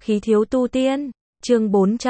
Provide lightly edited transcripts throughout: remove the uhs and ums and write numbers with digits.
Khí thiếu tu tiên, chương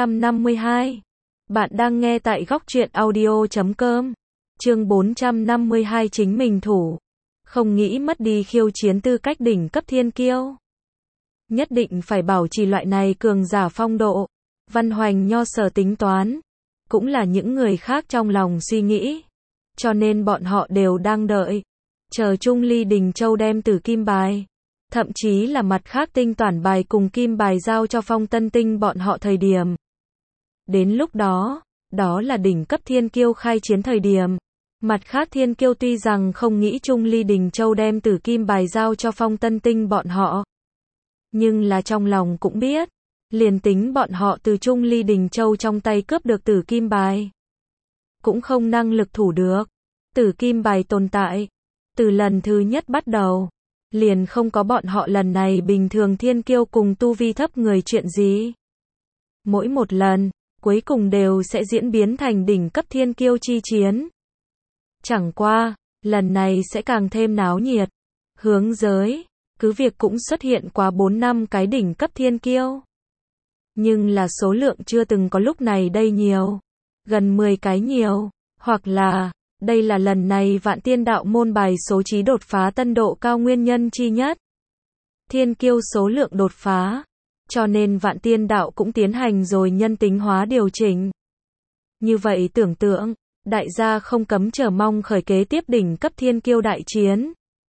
452. Bạn đang nghe tại góc truyện audio.com. Chương 452 chính mình thủ. Không nghĩ mất đi khiêu chiến tư cách đỉnh cấp thiên kiêu. Nhất định phải bảo trì loại này cường giả phong độ. Văn Hoành Nho Sở tính toán. Cũng là những người khác trong lòng suy nghĩ. Cho nên bọn họ đều đang đợi. Chờ Trung Ly Đình Châu đem Tử Kim bài. Thậm chí là mặt khác tinh toản bài cùng kim bài giao cho Phong Tân Tinh bọn họ thời điểm. Đến lúc đó, đó là đỉnh cấp thiên kiêu khai chiến thời điểm. Mặt khác thiên kiêu tuy rằng không nghĩ Trung Ly Đình Châu đem Tử Kim bài giao cho Phong Tân Tinh bọn họ. Nhưng là trong lòng cũng biết, liền tính bọn họ từ Trung Ly Đình Châu trong tay cướp được Tử Kim bài. Cũng không năng lực thủ được. Tử Kim bài tồn tại. Từ lần thứ nhất bắt đầu. Liền không có bọn họ lần này bình thường thiên kiêu cùng tu vi thấp người chuyện gì. Mỗi một lần, cuối cùng đều sẽ diễn biến thành đỉnh cấp thiên kiêu chi chiến. Chẳng qua, lần này sẽ càng thêm náo nhiệt. Hướng giới, cứ việc cũng xuất hiện qua 4-5 cái đỉnh cấp thiên kiêu. Nhưng là số lượng chưa từng có lúc này đây nhiều. Gần 10 cái nhiều, hoặc là đây là lần này Vạn Tiên Đạo môn bài số chí đột phá tân độ cao nguyên nhân chi nhất. Thiên kiêu số lượng đột phá, cho nên Vạn Tiên Đạo cũng tiến hành rồi nhân tính hóa điều chỉnh. Như vậy tưởng tượng, đại gia không cấm chờ mong khởi kế tiếp đỉnh cấp thiên kiêu đại chiến.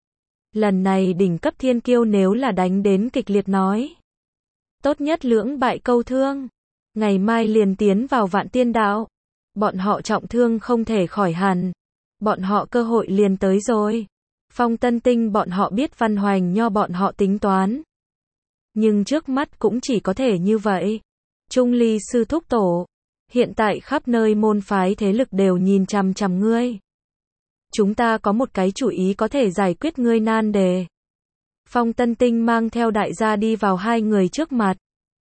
Lần này đỉnh cấp thiên kiêu nếu là đánh đến kịch liệt nói, tốt nhất lưỡng bại câu thương, ngày mai liền tiến vào Vạn Tiên Đạo. Bọn họ trọng thương không thể khỏi hẳn. Bọn họ cơ hội liền tới rồi. Phong Tân Tinh bọn họ biết Văn Hoành Nho bọn họ tính toán. Nhưng trước mắt cũng chỉ có thể như vậy. Trung Ly sư thúc tổ. Hiện tại khắp nơi môn phái thế lực đều nhìn chằm chằm ngươi. Chúng ta có một cái chủ ý có thể giải quyết ngươi nan đề. Phong Tân Tinh mang theo đại gia đi vào hai người trước mặt.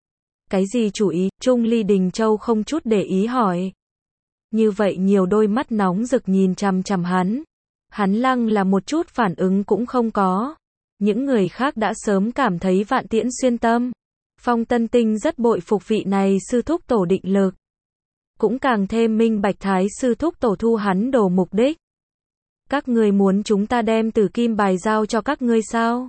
Cái gì chủ ý? Trung Ly Đình Châu không chút để ý hỏi. Như vậy nhiều đôi mắt nóng rực nhìn chằm chằm hắn. Hắn lăng là một chút phản ứng cũng không có. Những người khác đã sớm cảm thấy Vạn Tiễn xuyên tâm. Phong Tân Tinh rất bội phục vị này sư thúc tổ định lực. Cũng càng thêm minh bạch thái sư thúc tổ thu hắn đồ mục đích. Các ngươi muốn chúng ta đem Tử Kim bài giao cho các ngươi sao?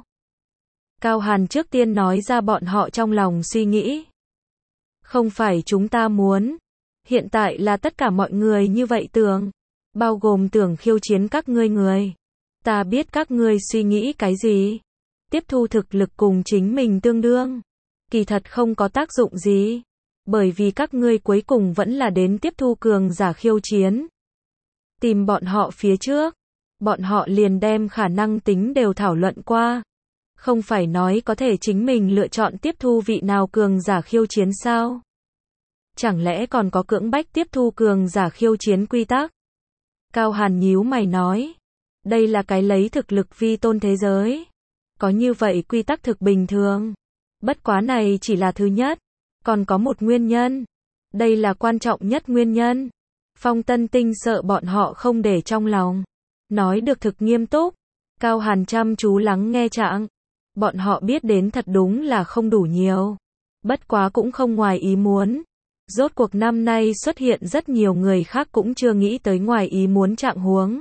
Cao Hàn trước tiên nói ra bọn họ trong lòng suy nghĩ. Không phải chúng ta muốn. Hiện tại là tất cả mọi người như vậy tưởng. Bao gồm tưởng khiêu chiến các ngươi người. Ta biết các ngươi suy nghĩ cái gì. Tiếp thu thực lực cùng chính mình tương đương. Kỳ thật không có tác dụng gì. Bởi vì các ngươi cuối cùng vẫn là đến tiếp thu cường giả khiêu chiến. Tìm bọn họ phía trước. Bọn họ liền đem khả năng tính đều thảo luận qua. Không phải nói có thể chính mình lựa chọn tiếp thu vị nào cường giả khiêu chiến sao? Chẳng lẽ còn có cưỡng bách tiếp thu cường giả khiêu chiến quy tắc? Cao Hàn nhíu mày nói. Đây là cái lấy thực lực vi tôn thế giới. Có như vậy quy tắc thực bình thường. Bất quá này chỉ là thứ nhất. Còn có một nguyên nhân. Đây là quan trọng nhất nguyên nhân. Phong Tân Tinh sợ bọn họ không để trong lòng. Nói được thực nghiêm túc. Cao Hàn chăm chú lắng nghe trạng. Bọn họ biết đến thật đúng là không đủ nhiều. Bất quá cũng không ngoài ý muốn. Rốt cuộc năm nay xuất hiện rất nhiều người khác cũng chưa nghĩ tới ngoài ý muốn trạng huống.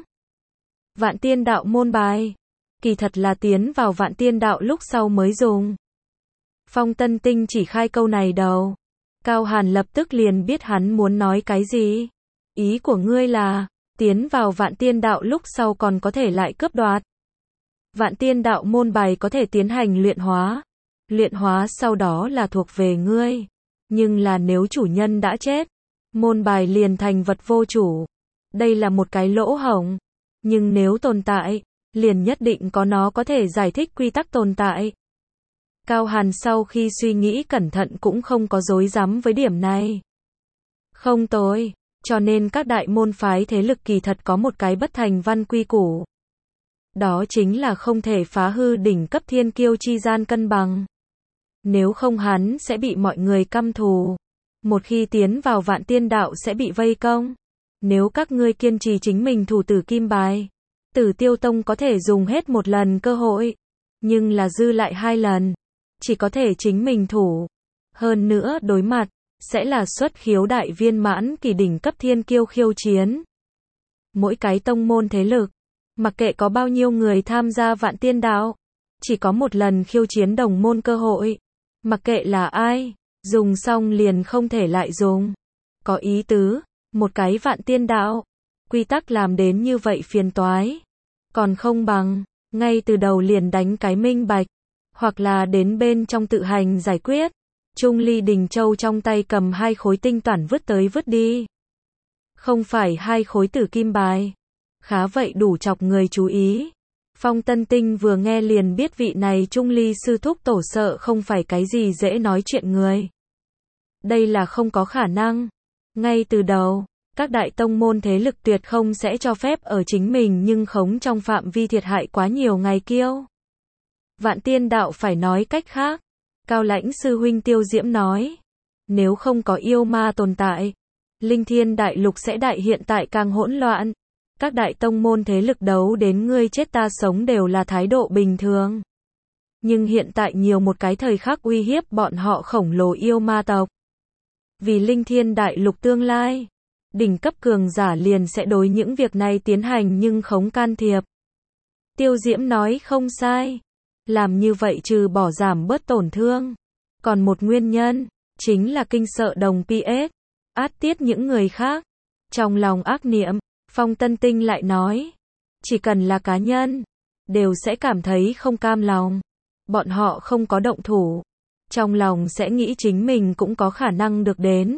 Vạn Tiên Đạo môn bài. Kỳ thật là tiến vào Vạn Tiên Đạo lúc sau mới dùng. Phong Tân Tinh chỉ khai câu này đầu. Cao Hàn lập tức liền biết hắn muốn nói cái gì. Ý của ngươi là, tiến vào Vạn Tiên Đạo lúc sau còn có thể lại cướp đoạt. Vạn Tiên Đạo môn bài có thể tiến hành luyện hóa. Luyện hóa sau đó là thuộc về ngươi. Nhưng là nếu chủ nhân đã chết, môn bài liền thành vật vô chủ. Đây là một cái lỗ hổng. Nhưng nếu tồn tại, liền nhất định có nó có thể giải thích quy tắc tồn tại. Cao Hàn sau khi suy nghĩ cẩn thận cũng không có dối rắm với điểm này. Không tồi, cho nên các đại môn phái thế lực kỳ thật có một cái bất thành văn quy củ. Đó chính là không thể phá hư đỉnh cấp thiên kiêu chi gian cân bằng. Nếu không hắn sẽ bị mọi người căm thù. Một khi tiến vào Vạn Tiên Đạo sẽ bị vây công. Nếu các ngươi kiên trì chính mình thủ Tử Kim bài, Tử Tiêu Tông có thể dùng hết một lần cơ hội. Nhưng là dư lại 2 lần. Chỉ có thể chính mình thủ. Hơn nữa đối mặt, sẽ là xuất khiếu đại viên mãn kỳ đỉnh cấp thiên kiêu khiêu chiến. Mỗi cái tông môn thế lực, mặc kệ có bao nhiêu người tham gia Vạn Tiên Đạo, chỉ có một lần khiêu chiến đồng môn cơ hội. Mặc kệ là ai, dùng xong liền không thể lại dùng. Có ý tứ, một cái Vạn Tiên Đạo, quy tắc làm đến như vậy phiền toái. Còn không bằng, ngay từ đầu liền đánh cái minh bạch, hoặc là đến bên trong tự hành giải quyết. Trung Ly Đình Châu trong tay cầm 2 khối tinh toản vứt tới vứt đi. Không phải 2 khối tử kim bài. Khá vậy đủ chọc người chú ý. Phong Tân Tinh vừa nghe liền biết vị này Trung Ly sư thúc tổ sợ không phải cái gì dễ nói chuyện người. Đây là không có khả năng. Ngay từ đầu, các đại tông môn thế lực tuyệt không sẽ cho phép ở chính mình nhưng khống trong phạm vi thiệt hại quá nhiều ngày kiêu. Vạn Tiên Đạo phải nói cách khác. Cao Lãnh sư huynh Tiêu Diễm nói. Nếu không có yêu ma tồn tại, Linh Thiên Đại Lục sẽ đại hiện tại càng hỗn loạn. Các đại tông môn thế lực đấu đến ngươi chết ta sống đều là thái độ bình thường. Nhưng hiện tại nhiều một cái thời khắc uy hiếp bọn họ khổng lồ yêu ma tộc. Vì Linh Thiên Đại Lục tương lai, đỉnh cấp cường giả liền sẽ đối những việc này tiến hành nhưng không can thiệp. Tiêu Diễm nói không sai. Làm như vậy trừ bỏ giảm bớt tổn thương. Còn một nguyên nhân, chính là kinh sợ đồng PS. Át tiết những người khác. Trong lòng ác niệm, Phong Tân Tinh lại nói. Chỉ cần là cá nhân, đều sẽ cảm thấy không cam lòng. Bọn họ không có động thủ. Trong lòng sẽ nghĩ chính mình cũng có khả năng được đến.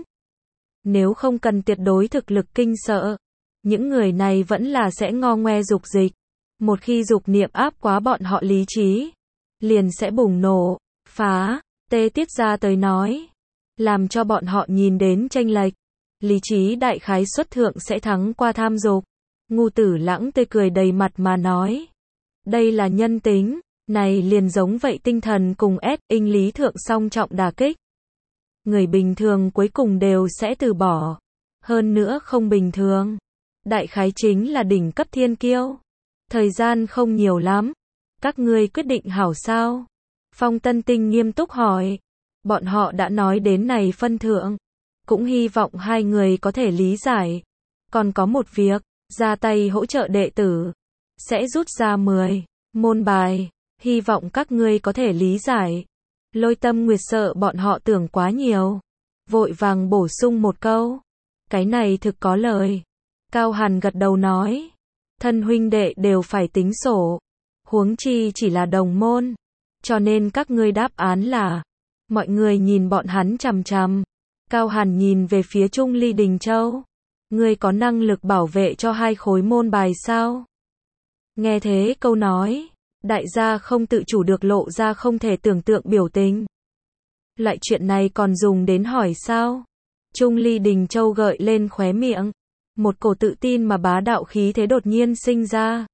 Nếu không cần tuyệt đối thực lực kinh sợ, những người này vẫn là sẽ ngo ngoe dục dịch. Một khi dục niệm áp quá bọn họ lý trí, liền sẽ bùng nổ, phá. Tê Tiết ra tới nói, làm cho bọn họ nhìn đến chênh lệch. Lý trí đại khái xuất thượng sẽ thắng qua tham dục. Ngu Tử Lãng tươi cười đầy mặt mà nói. Đây là nhân tính, này liền giống vậy tinh thần cùng inh lý thượng song trọng đả kích. Người bình thường cuối cùng đều sẽ từ bỏ. Hơn nữa không bình thường. Đại khái chính là đỉnh cấp thiên kiêu. Thời gian không nhiều lắm. Các ngươi quyết định hảo sao? Phong Tân Tinh nghiêm túc hỏi. Bọn họ đã nói đến này phân thượng. Cũng hy vọng hai người có thể lý giải. Còn có một việc, ra tay hỗ trợ đệ tử. Sẽ rút ra 10 môn bài. Hy vọng các ngươi có thể lý giải. Lôi Tâm Nguyệt sợ bọn họ tưởng quá nhiều. Vội vàng bổ sung một câu. Cái này thực có lời. Cao Hàn gật đầu nói. Thân huynh đệ đều phải tính sổ. Huống chi chỉ là đồng môn. Cho nên các ngươi đáp án là. Mọi người nhìn bọn hắn chằm chằm. Cao Hàn nhìn về phía Trung Ly Đình Châu. Ngươi có năng lực bảo vệ cho 2 khối môn bài sao? Nghe thế câu nói, đại gia không tự chủ được lộ ra không thể tưởng tượng biểu tình. Loại chuyện này còn dùng đến hỏi sao? Trung Ly Đình Châu gợi lên khóe miệng. Một cổ tự tin mà bá đạo khí thế đột nhiên sinh ra.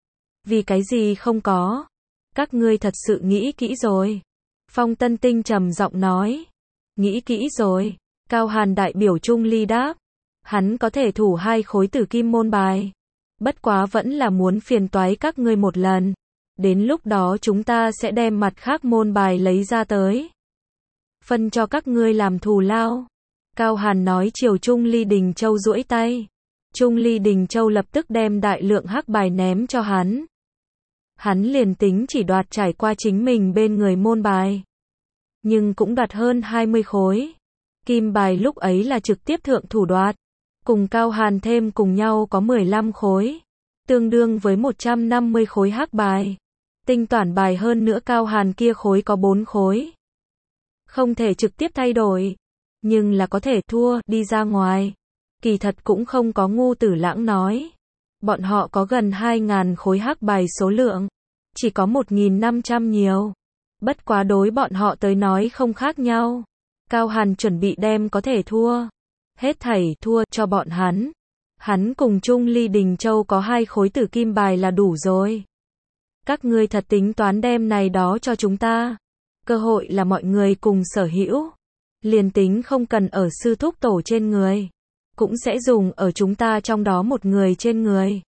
Vì cái gì không có? Các ngươi thật sự nghĩ kỹ rồi. Phong Tân Tinh trầm giọng nói. Nghĩ kỹ rồi. Cao Hàn đại biểu Trung Ly đáp. Hắn có thể thủ 2 khối tử kim môn bài. Bất quá vẫn là muốn phiền toái các ngươi một lần. Đến lúc đó chúng ta sẽ đem mặt khác môn bài lấy ra tới. Phân cho các ngươi làm thù lao. Cao Hàn nói chiều Trung Ly Đình Châu duỗi tay. Trung Ly Đình Châu lập tức đem đại lượng hắc bài ném cho hắn. Hắn liền tính chỉ đoạt trải qua chính mình bên người môn bài. Nhưng cũng đoạt hơn 20 khối. Kim bài lúc ấy là trực tiếp thượng thủ đoạt. Cùng Cao Hàn thêm cùng nhau có 15 khối. Tương đương với 150 khối hắc bài. Tinh toản bài hơn nữa Cao Hàn kia khối có 4 khối. Không thể trực tiếp thay đổi. Nhưng là có thể thua, đi ra ngoài. Kỳ thật cũng không có Ngu Tử Lãng nói. Bọn họ có gần 2.000 khối hắc bài số lượng. Chỉ có 1.500 nhiều. Bất quá đối bọn họ tới nói không khác nhau. Cao Hàn chuẩn bị đem có thể thua. Hết thảy thua cho bọn hắn. Hắn cùng Trung Ly Đình Châu có 2 khối tử kim bài là đủ rồi. Các ngươi thật tính toán đem này đó cho chúng ta. Cơ hội là mọi người cùng sở hữu. Liền tính không cần ở sư thúc tổ trên người. Cũng sẽ dùng ở chúng ta trong đó một người trên người.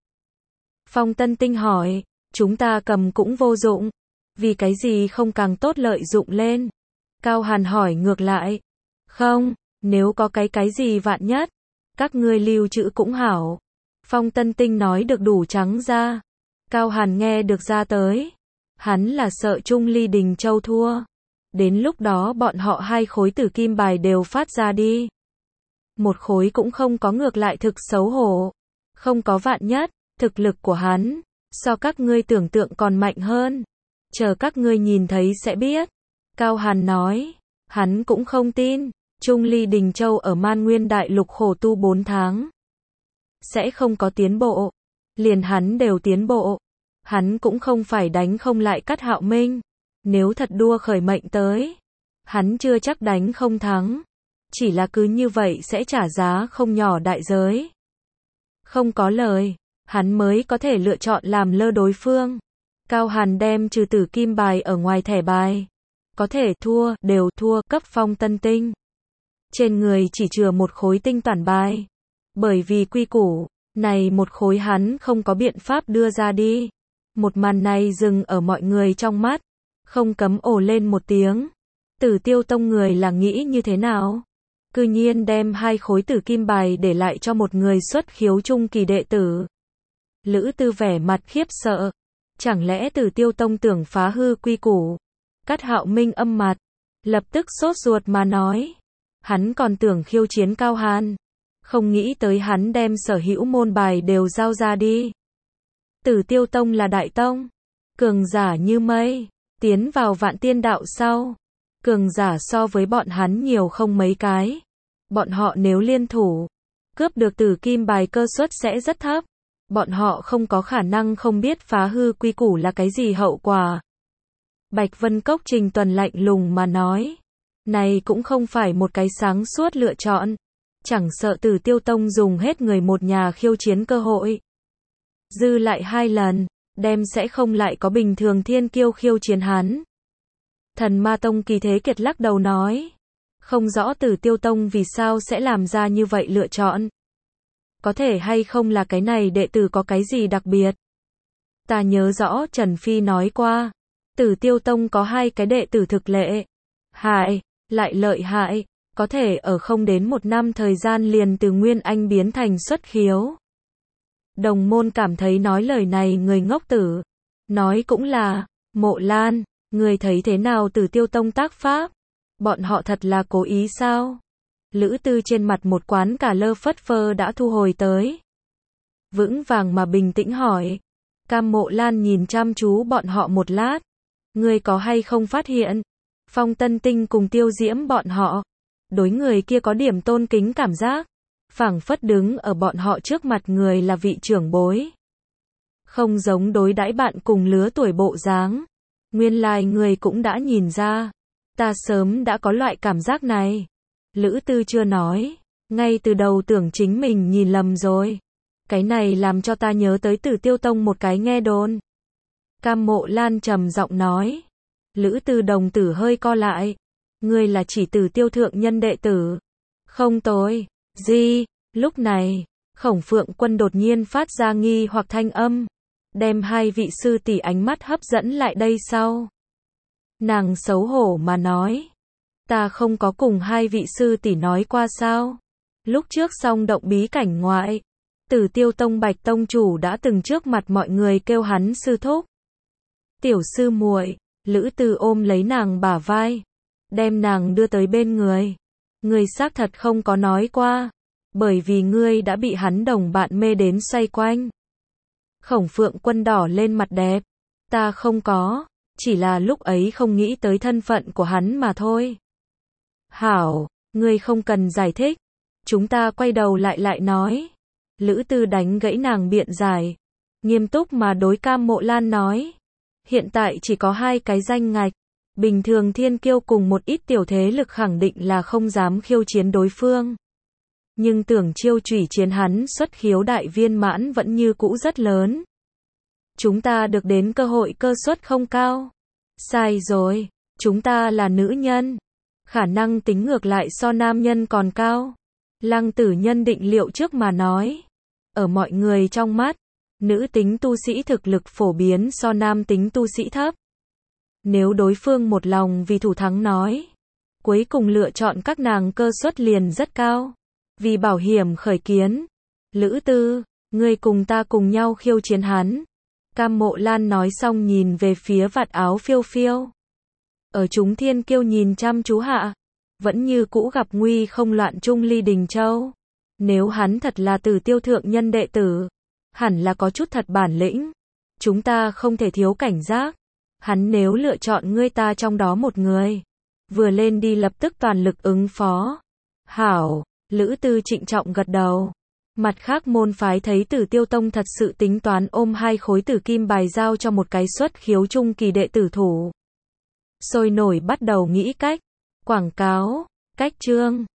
Phong Tân Tinh hỏi. Chúng ta cầm cũng vô dụng. Vì cái gì không càng tốt lợi dụng lên. Cao Hàn hỏi ngược lại. Không, nếu có cái gì vạn nhất, các ngươi lưu trữ cũng hảo. Phong Tân Tinh nói được đủ trắng ra. Cao Hàn nghe được ra tới. Hắn là sợ Trung Ly Đình Châu thua. Đến lúc đó bọn họ 2 khối tử kim bài đều phát ra đi. Một khối cũng không có, ngược lại thực xấu hổ. Không có vạn nhất, thực lực của hắn, so các ngươi tưởng tượng còn mạnh hơn. Chờ các ngươi nhìn thấy sẽ biết. Cao Hàn nói. Hắn cũng không tin. Trung Ly Đình Châu ở Man Nguyên Đại Lục khổ tu 4 tháng. Sẽ không có tiến bộ. Liền hắn đều tiến bộ. Hắn cũng không phải đánh không lại Cát Hạo Minh. Nếu thật đua khởi mệnh tới, hắn chưa chắc đánh không thắng. Chỉ là cứ như vậy sẽ trả giá không nhỏ đại giới. Không có lời, hắn mới có thể lựa chọn làm lơ đối phương. Cao Hàn đem trừ tử kim bài ở ngoài thẻ bài. Có thể thua, đều thua cấp Phong Tân Tinh. Trên người chỉ chừa một khối tinh toàn bài. Bởi vì quy củ, này một khối hắn không có biện pháp đưa ra đi. Một màn này dừng ở mọi người trong mắt. Không cấm ồ lên một tiếng. Tử Tiêu Tông người là nghĩ như thế nào? Cư nhiên đem 2 khối tử kim bài để lại cho một người xuất khiếu trung kỳ đệ tử. Lữ Tư vẻ mặt khiếp sợ. Chẳng lẽ Tử Tiêu Tông tưởng phá hư quy củ? Cát Hạo Minh âm mặt. Lập tức sốt ruột mà nói. Hắn còn tưởng khiêu chiến Cao Hàn. Không nghĩ tới hắn đem sở hữu môn bài đều giao ra đi. Tử Tiêu Tông là đại tông. Cường giả như mây. Tiến vào vạn tiên đạo sau. Cường giả so với bọn hắn nhiều không mấy cái. Bọn họ nếu liên thủ, cướp được tử kim bài cơ suất sẽ rất thấp. Bọn họ không có khả năng không biết phá hư quy củ là cái gì hậu quả. Bạch Vân Cốc Trình Tuần lạnh lùng mà nói. Này cũng không phải một cái sáng suốt lựa chọn. Chẳng sợ Tử Tiêu Tông dùng hết người một nhà khiêu chiến cơ hội. Dư lại 2 lần, đem sẽ không lại có bình thường thiên kiêu khiêu chiến hắn. Thần Ma Tông Kỳ Thế Kiệt lắc đầu nói. Không rõ Tử Tiêu Tông vì sao sẽ làm ra như vậy lựa chọn. Có thể hay không là cái này đệ tử có cái gì đặc biệt. Ta nhớ rõ Trần Phi nói qua. Tử Tiêu Tông có 2 cái đệ tử thực lệ. Hại, lại lợi hại. Có thể ở không đến 1 năm thời gian liền từ Nguyên Anh biến thành xuất khiếu. Đồng môn cảm thấy nói lời này người ngốc tử. Nói cũng là, Mộ Lan, người thấy thế nào Tử Tiêu Tông tác pháp? Bọn họ thật là cố ý sao? Lữ Tư trên mặt một quán cả lơ phất phơ đã thu hồi tới. Vững vàng mà bình tĩnh hỏi. Cam Mộ Lan nhìn chăm chú bọn họ một lát. Người có hay không phát hiện? Phong Tân Tinh cùng Tiêu Diễm bọn họ. Đối người kia có điểm tôn kính cảm giác. Phảng phất đứng ở bọn họ trước mặt người là vị trưởng bối. Không giống đối đãi bạn cùng lứa tuổi bộ dáng. Nguyên lai người cũng đã nhìn ra. Ta sớm đã có loại cảm giác này. Lữ Tư chưa nói. Ngay từ đầu tưởng chính mình nhìn lầm rồi. Cái này làm cho ta nhớ tới Tử Tiêu Tông một cái nghe đồn. Cam Mộ Lan trầm giọng nói. Lữ Tư đồng tử hơi co lại. Ngươi là chỉ Tử Tiêu thượng nhân đệ tử. Không tối. Gì? Lúc này, Khổng Phượng Quân đột nhiên phát ra nghi hoặc thanh âm. Đem 2 vị sư tỷ ánh mắt hấp dẫn lại đây sau. Nàng xấu hổ mà nói. Ta không có cùng 2 vị sư tỷ nói qua sao. Lúc trước xong động bí cảnh ngoại. Tử Tiêu Tông Bạch Tông chủ đã từng trước mặt mọi người kêu hắn sư thúc. Tiểu sư muội. Lữ Tư ôm lấy nàng bả vai. Đem nàng đưa tới bên người. Ngươi xác thật không có nói qua. Bởi vì ngươi đã bị hắn đồng bạn mê đến xoay quanh. Khổng Phượng Quân đỏ lên mặt đẹp. Ta không có. Chỉ là lúc ấy không nghĩ tới thân phận của hắn mà thôi. Hảo, ngươi không cần giải thích. Chúng ta quay đầu lại nói. Lữ Tư đánh gãy nàng biện giải. Nghiêm túc mà đối Cam Mộ Lan nói. Hiện tại chỉ có 2 cái danh ngạch. Bình thường thiên kiêu cùng một ít tiểu thế lực khẳng định là không dám khiêu chiến đối phương. Nhưng tưởng chiêu chủy chiến hắn xuất khiếu đại viên mãn vẫn như cũ rất lớn. Chúng ta được đến cơ hội cơ suất không cao. Sai rồi, chúng ta là nữ nhân. Khả năng tính ngược lại so nam nhân còn cao. Lăng Tử Nhân định liệu trước mà nói. Ở mọi người trong mắt, nữ tính tu sĩ thực lực phổ biến so nam tính tu sĩ thấp. Nếu đối phương một lòng vì thủ thắng nói, Cuối cùng lựa chọn các nàng cơ suất liền rất cao. Vì bảo hiểm khởi kiến. Lữ Tư, ngươi cùng ta cùng nhau khiêu chiến hắn. Cam Mộ Lan nói xong nhìn về phía vạt áo phiêu phiêu. Ở chúng thiên kiêu nhìn chăm chú hạ. Vẫn như cũ gặp nguy không loạn trung Ly Đình Châu. Nếu hắn thật là Tử Tiêu thượng nhân đệ tử. Hẳn là có chút thật bản lĩnh. Chúng ta không thể thiếu cảnh giác. Hắn nếu lựa chọn ngươi ta trong đó một người. Vừa lên đi lập tức toàn lực ứng phó. Hảo, Lữ Tư trịnh trọng gật đầu. Mặt khác môn phái thấy Tử Tiêu Tông thật sự tính toán ôm 2 khối tử kim bài giao cho một cái xuất khiếu trung kỳ đệ tử thủ. Sôi nổi bắt đầu nghĩ cách. Quảng cáo, cách chương.